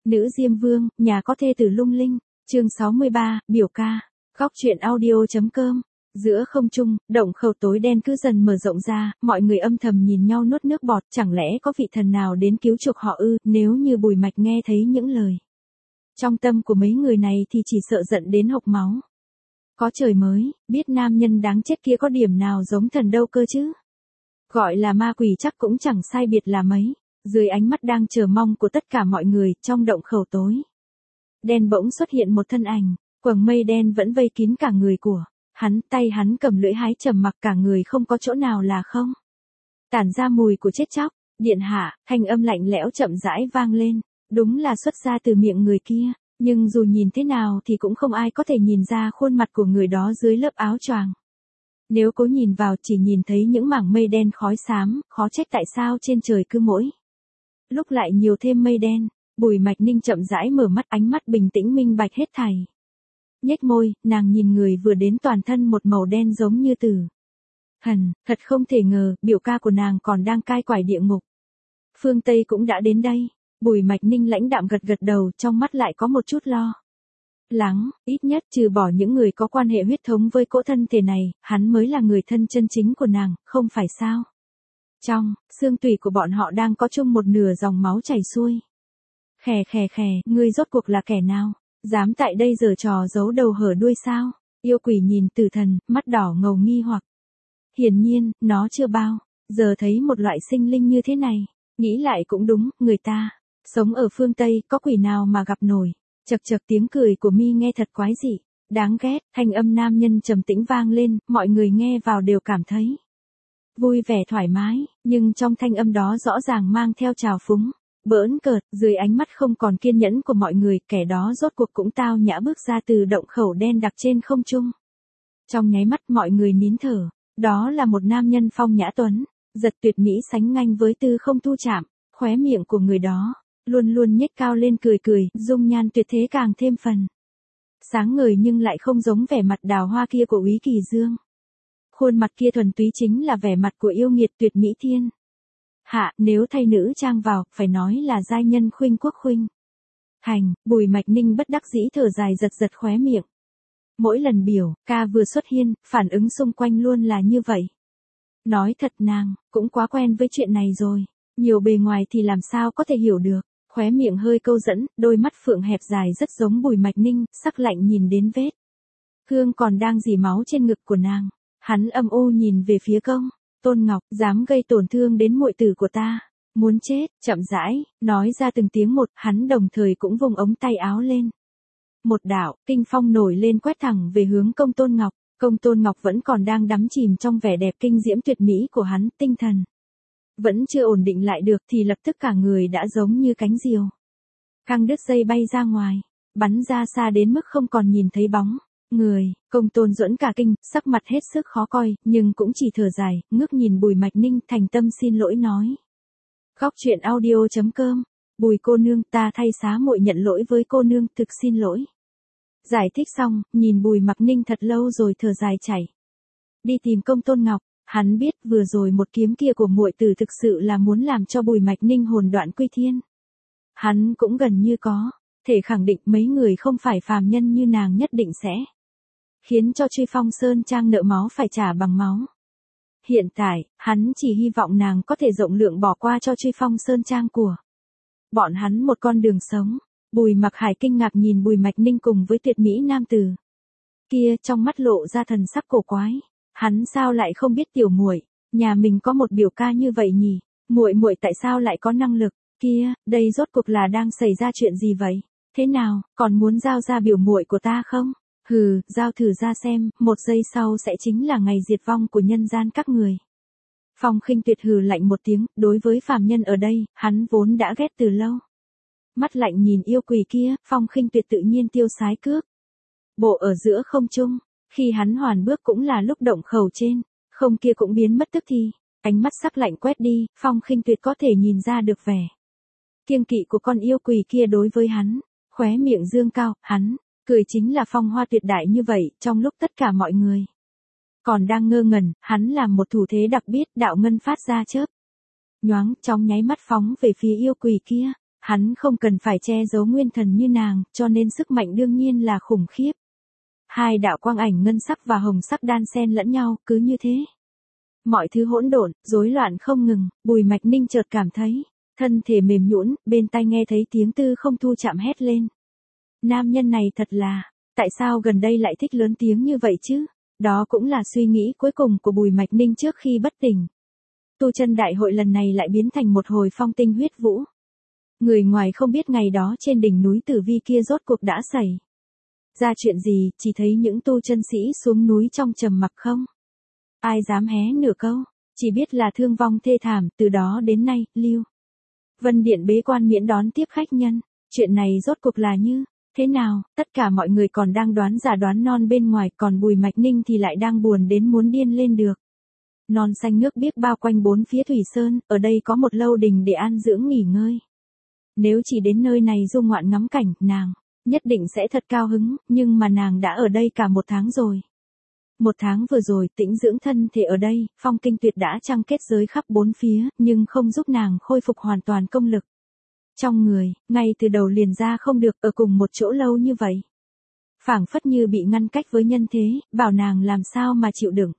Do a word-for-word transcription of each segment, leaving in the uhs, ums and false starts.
Nữ Diêm Vương, nhà có thê tử lung linh, chương sáu mươi ba, biểu ca, góc truyện audio.com. Giữa không trung, động khẩu tối đen cứ dần mở rộng ra, mọi người âm thầm nhìn nhau nuốt nước bọt, chẳng lẽ có vị thần nào đến cứu chuộc họ ư? Nếu như Bùi Mạch nghe thấy những lời trong tâm của mấy người này thì chỉ sợ giận đến hộc máu. Có trời mới, biết nam nhân đáng chết kia có điểm nào giống thần đâu cơ chứ. Gọi là ma quỷ chắc cũng chẳng sai biệt là mấy. Dưới ánh mắt đang chờ mong của tất cả mọi người, trong động khẩu tối đen bỗng xuất hiện một thân ảnh, quầng mây đen vẫn vây kín cả người của hắn, tay hắn cầm lưỡi hái trầm mặc, cả người không có chỗ nào là không tản ra mùi của chết chóc. Điện hạ, thanh âm lạnh lẽo chậm rãi vang lên, đúng là xuất ra từ miệng người kia, nhưng dù nhìn thế nào thì cũng không ai có thể nhìn ra khuôn mặt của người đó dưới lớp áo choàng. Nếu cố nhìn vào chỉ nhìn thấy những mảng mây đen khói xám, khó trách tại sao trên trời cứ mỗi lúc lại nhiều thêm mây đen. Bùi Mạch Ninh chậm rãi mở mắt, ánh mắt bình tĩnh minh bạch hết thảy. Nhếch môi, nàng nhìn người vừa đến toàn thân một màu đen giống như tử thần, thật không thể ngờ, biểu ca của nàng còn đang cai quải địa ngục. Phương Tây cũng đã đến đây. Bùi Mạch Ninh lãnh đạm gật gật đầu, trong mắt lại có một chút lo lắng, ít nhất trừ bỏ những người có quan hệ huyết thống với cỗ thân thể này, hắn mới là người thân chân chính của nàng, không phải sao? Trong xương tủy của bọn họ đang có chung một nửa dòng máu chảy xuôi. Khè khè khè, ngươi rốt cuộc là kẻ nào? Dám tại đây giở trò giấu đầu hở đuôi sao? Yêu quỷ nhìn tử thần, mắt đỏ ngầu nghi hoặc. Hiển nhiên, nó chưa bao giờ thấy một loại sinh linh như thế này. Nghĩ lại cũng đúng, người ta sống ở phương Tây, có quỷ nào mà gặp nổi. Chật chật, tiếng cười của Mi nghe thật quái dị, đáng ghét. Thanh âm nam nhân trầm tĩnh vang lên, mọi người nghe vào đều cảm thấy vui vẻ thoải mái, nhưng trong thanh âm đó rõ ràng mang theo trào phúng, bỡn cợt. Dưới ánh mắt không còn kiên nhẫn của mọi người, kẻ đó rốt cuộc cũng tao nhã bước ra từ động khẩu đen đặc trên không trung. Trong nháy mắt mọi người nín thở, đó là một nam nhân phong nhã tuấn giật tuyệt mỹ sánh ngang với tư không thu chạm, khóe miệng của người đó luôn luôn nhếch cao lên cười cười, dung nhan tuyệt thế càng thêm phần sáng ngời, nhưng lại không giống vẻ mặt đào hoa kia của Úy Kỳ Dương. Khuôn mặt kia thuần túy chính là vẻ mặt của yêu nghiệt tuyệt mỹ thiên hạ, nếu thay nữ trang vào, phải nói là giai nhân khuynh quốc khuynh thành. Bùi Mạch Ninh bất đắc dĩ thở dài, giật giật khóe miệng. Mỗi lần biểu ca vừa xuất hiện, phản ứng xung quanh luôn là như vậy. Nói thật nàng cũng quá quen với chuyện này rồi, nhiều bề ngoài thì làm sao có thể hiểu được. Khóe miệng hơi câu dẫn, đôi mắt phượng hẹp dài rất giống Bùi Mạch Ninh, sắc lạnh nhìn đến vết thương còn đang rỉ máu trên ngực của nàng. Hắn âm u nhìn về phía công Tôn Ngọc, dám gây tổn thương đến muội tử của ta, muốn chết. Chậm rãi nói ra từng tiếng một, hắn đồng thời cũng vung ống tay áo lên. Một đạo kinh phong nổi lên quét thẳng về hướng công Tôn Ngọc. Công Tôn Ngọc vẫn còn đang đắm chìm trong vẻ đẹp kinh diễm tuyệt mỹ của hắn, tinh thần vẫn chưa ổn định lại được thì lập tức cả người đã giống như cánh diều căng đứt dây bay ra ngoài, bắn ra xa đến mức không còn nhìn thấy bóng người. Công Tôn Duẫn cả kinh, sắc mặt hết sức khó coi, nhưng cũng chỉ thở dài, ngước nhìn Bùi Mạch Ninh, thành tâm xin lỗi nói. Góc truyện audio.com. Bùi cô nương, ta thay xá muội nhận lỗi với cô nương, thực xin lỗi. Giải thích xong, nhìn Bùi Mạch Ninh thật lâu rồi thở dài chảy đi tìm công Tôn Ngọc. Hắn biết vừa rồi một kiếm kia của muội tử thực sự là muốn làm cho Bùi Mạch Ninh hồn đoạn quy thiên. Hắn cũng gần như có thể khẳng định mấy người không phải phàm nhân như nàng nhất định sẽ khiến cho Truy Phong Sơn Trang nợ máu phải trả bằng máu. Hiện tại, hắn chỉ hy vọng nàng có thể rộng lượng bỏ qua cho Truy Phong Sơn Trang của bọn hắn một con đường sống. Bùi Mặc Hải kinh ngạc nhìn Bùi Mạch Ninh cùng với tuyệt mỹ nam tử kia, trong mắt lộ ra thần sắc cổ quái. Hắn sao lại không biết tiểu muội nhà mình có một biểu ca như vậy nhỉ? Muội muội tại sao lại có năng lực kia? Đây rốt cuộc là đang xảy ra chuyện gì vậy? Thế nào, còn muốn giao ra biểu muội của ta không? Hừ, giao thử ra xem, một giây sau sẽ chính là ngày diệt vong của nhân gian các người. Phong Khinh Tuyệt hừ lạnh một tiếng, đối với phàm nhân ở đây, hắn vốn đã ghét từ lâu. Mắt lạnh nhìn yêu quỷ kia, Phong Khinh Tuyệt tự nhiên tiêu sái cước bộ ở giữa không trung. Khi hắn hoàn bước cũng là lúc động khẩu trên không kia cũng biến mất tức thì. Ánh mắt sắc lạnh quét đi, Phong Khinh Tuyệt có thể nhìn ra được vẻ kiêng kỵ của con yêu quỷ kia đối với hắn. Khóe miệng dương cao, hắn cười chính là phong hoa tuyệt đại như vậy. Trong lúc tất cả mọi người còn đang ngơ ngẩn, hắn làm một thủ thế đặc biệt, đạo ngân phát ra chớp nhoáng, trong nháy mắt phóng về phía yêu quỷ kia. Hắn không cần phải che giấu nguyên thần như nàng, cho nên sức mạnh đương nhiên là khủng khiếp. Hai đạo quang ảnh ngân sắc và hồng sắc đan xen lẫn nhau, cứ như thế. Mọi thứ hỗn độn, rối loạn không ngừng, Bùi Mạch Ninh chợt cảm thấy, thân thể mềm nhũn, bên tai nghe thấy tiếng Tư Không Thu chạm hét lên. Nam nhân này thật là, tại sao gần đây lại thích lớn tiếng như vậy chứ? Đó cũng là suy nghĩ cuối cùng của Bùi Mạch Ninh trước khi bất tỉnh. Tu chân đại hội lần này lại biến thành một hồi phong tinh huyết vũ. Người ngoài không biết ngày đó trên đỉnh núi Tử Vi kia rốt cuộc đã xảy ra chuyện gì, chỉ thấy những tu chân sĩ xuống núi trong trầm mặc không. Ai dám hé nửa câu, chỉ biết là thương vong thê thảm, từ đó đến nay, Lưu Vân Điện bế quan miễn đón tiếp khách nhân. Chuyện này rốt cuộc là như thế nào, tất cả mọi người còn đang đoán giả đoán non bên ngoài, còn Bùi Mạch Ninh thì lại đang buồn đến muốn điên lên được. Non xanh nước biếc bao quanh bốn phía thủy sơn, ở đây có một lâu đình để an dưỡng nghỉ ngơi. Nếu chỉ đến nơi này du ngoạn ngắm cảnh, nàng nhất định sẽ thật cao hứng, nhưng mà nàng đã ở đây cả một tháng rồi. Một tháng vừa rồi tĩnh dưỡng thân thể ở đây, phong kinh tuyệt đã trăng kết giới khắp bốn phía, nhưng không giúp nàng khôi phục hoàn toàn công lực. Trong người, ngay từ đầu liền ra không được ở cùng một chỗ lâu như vậy. Phảng phất như bị ngăn cách với nhân thế, bảo nàng làm sao mà chịu đựng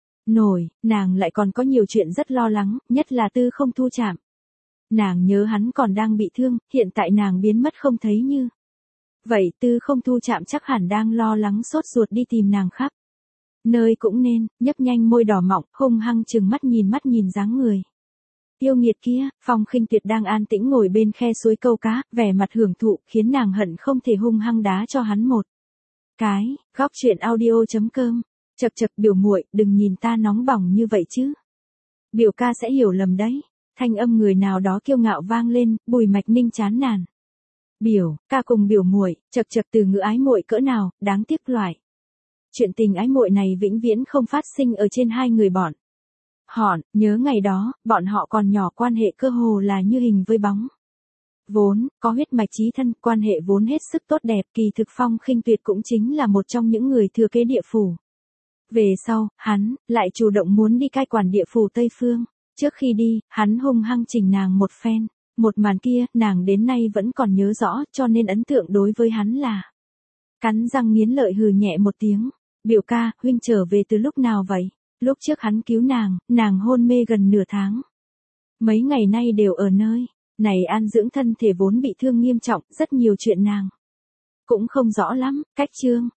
nổi, nàng lại còn có nhiều chuyện rất lo lắng, nhất là Tư Không Thu chạm. Nàng nhớ hắn còn đang bị thương, hiện tại nàng biến mất không thấy như vậy, Tư Không Thu chạm chắc hẳn đang lo lắng sốt ruột đi tìm nàng khắp nơi cũng nên, nhấp nhanh môi đỏ mọng, hung hăng chừng mắt nhìn mắt nhìn dáng người yêu nghiệt kia. Phong Khinh Tuyệt đang an tĩnh ngồi bên khe suối câu cá, vẻ mặt hưởng thụ, khiến nàng hận không thể hung hăng đá cho hắn một cái. Góc truyện audio chấm com. Chậc chậc, biểu muội, đừng nhìn ta nóng bỏng như vậy chứ. Biểu ca sẽ hiểu lầm đấy. Thanh âm người nào đó kiêu ngạo vang lên, Bùi Mạch Ninh chán nản. Biểu ca cùng biểu muội, chậc chậc, từ ngữ ái muội cỡ nào, đáng tiếc loại chuyện tình ái muội này vĩnh viễn không phát sinh ở trên hai người bọn họ. Nhớ ngày đó, bọn họ còn nhỏ, quan hệ cơ hồ là như hình với bóng. Vốn có huyết mạch chí thân, quan hệ vốn hết sức tốt đẹp, kỳ thực Phong Khinh Tuyệt cũng chính là một trong những người thừa kế địa phủ. Về sau, hắn lại chủ động muốn đi cai quản địa phủ Tây Phương. Trước khi đi, hắn hung hăng chỉnh nàng một phen. Một màn kia, nàng đến nay vẫn còn nhớ rõ, cho nên ấn tượng đối với hắn là cắn răng nghiến lợi hừ nhẹ một tiếng. Biểu ca, huynh trở về từ lúc nào vậy? Lúc trước hắn cứu nàng, nàng hôn mê gần nửa tháng. Mấy ngày nay đều ở nơi này an dưỡng thân thể vốn bị thương nghiêm trọng, rất nhiều chuyện nàng cũng không rõ lắm. Cách chương